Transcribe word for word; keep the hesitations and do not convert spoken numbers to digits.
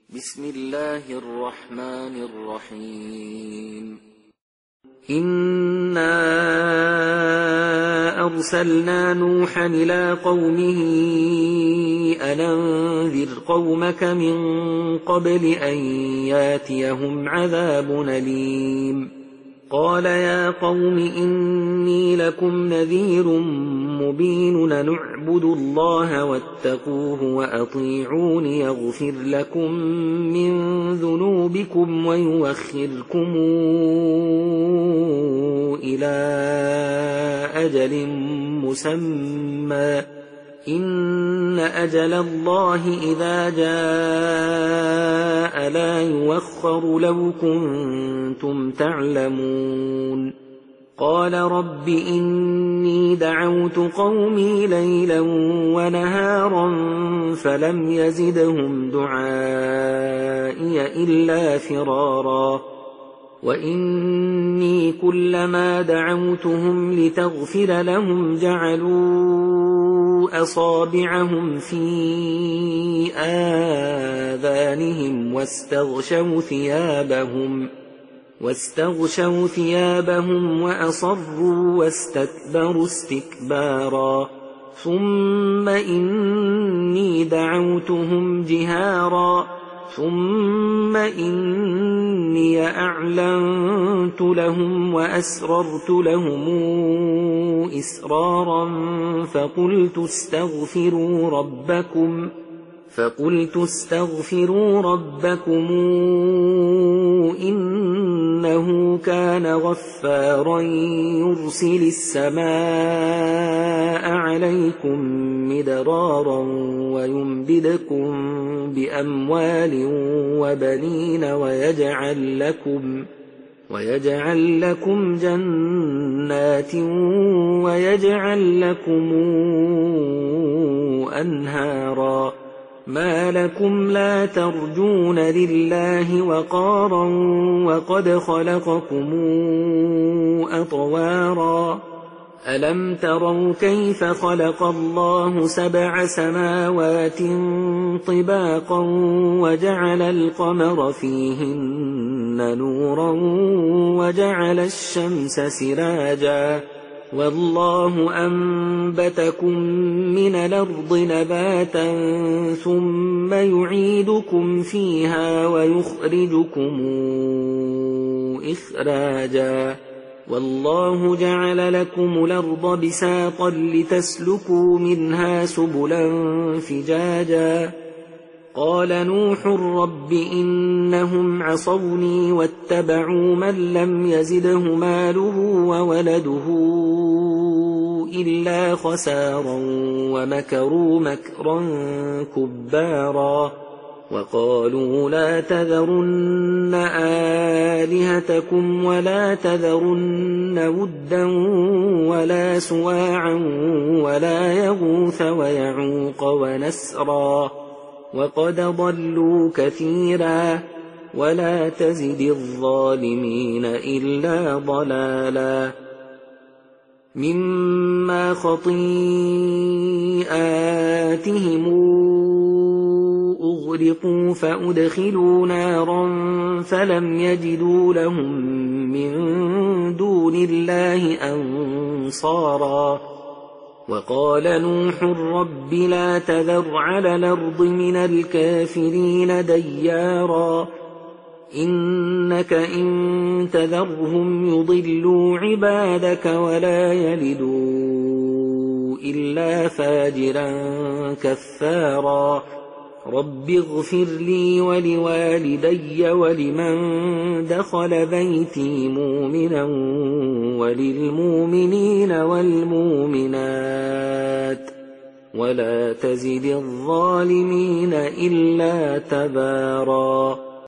بسم الله الرحمن الرحيم إنا أرسلنا نوحا إلى قومه أن أنذر قومك من قبل أن ياتيهم عذاب أليم قال يا قوم إني لكم نذير مبين نعبدوا الله واتقوه وأطيعون يغفر لكم من ذنوبكم ويؤخركم إلى أجل مسمى إن أجل الله إذا جاء لا يوخر لو كنتم تعلمون قال رب إني دعوت قومي ليلا ونهارا فلم يزدهم دعائي إلا فرارا وإني كلما دعوتهم لتغفر لهم جعلوا أصابعهم في آذانهم واستغشوا ثيابهم واستغشوا ثيابهم وأصروا واستكبروا استكبارا ثم إني دعوتهم جهارا ثم إني أعلنت لهم وأسررت لهم إسرارا فقلت استغفروا ربكم فقلت استغفروا ربكم إنه كان غفارا يرسل السماء عليكم مدرارا ويمددكم بأموال وبنين ويجعل لكم ويجعل لكم جنات ويجعل لكم أنهارا ما لكم لا ترجون لله وقارا وقد خلقكم أطوارا ألم تروا كيف خلق الله سبع سماوات طباقا وجعل القمر فيهن نورا وجعل الشمس سراجا والله أنبتكم من الأرض نباتا ثم يعيدكم فيها ويخرجكم إخراجا والله جعل لكم الأرض بساطا لتسلكوا منها سبلا فجاجا قال نوح رب إنهم عصوني واتبعوا من لم يزده ماله وولده إلا خسارا ومكروا مكرا كبارا وقالوا لا تذرن آلهتكم ولا تذرن ودا ولا سواعا ولا يغوث ويعوق ونسرا وقد ضلوا كثيرا ولا تزد الظالمين إلا ضلالا مما خطيئاتهم أغرقوا فأدخلوا نارا فلم يجدوا لهم من دون الله أنصارا وقال نوح رب لا تذر على الأرض من الكافرين ديارا إنك إن تذرهم يضلوا عبادك ولا يلدوا إلا فاجرا كفارا رب اغفر لي ولوالدي ولمن دخل بيتي مؤمنا وللمؤمنين والمؤمنات ولا تزد الظالمين إلا تبارا.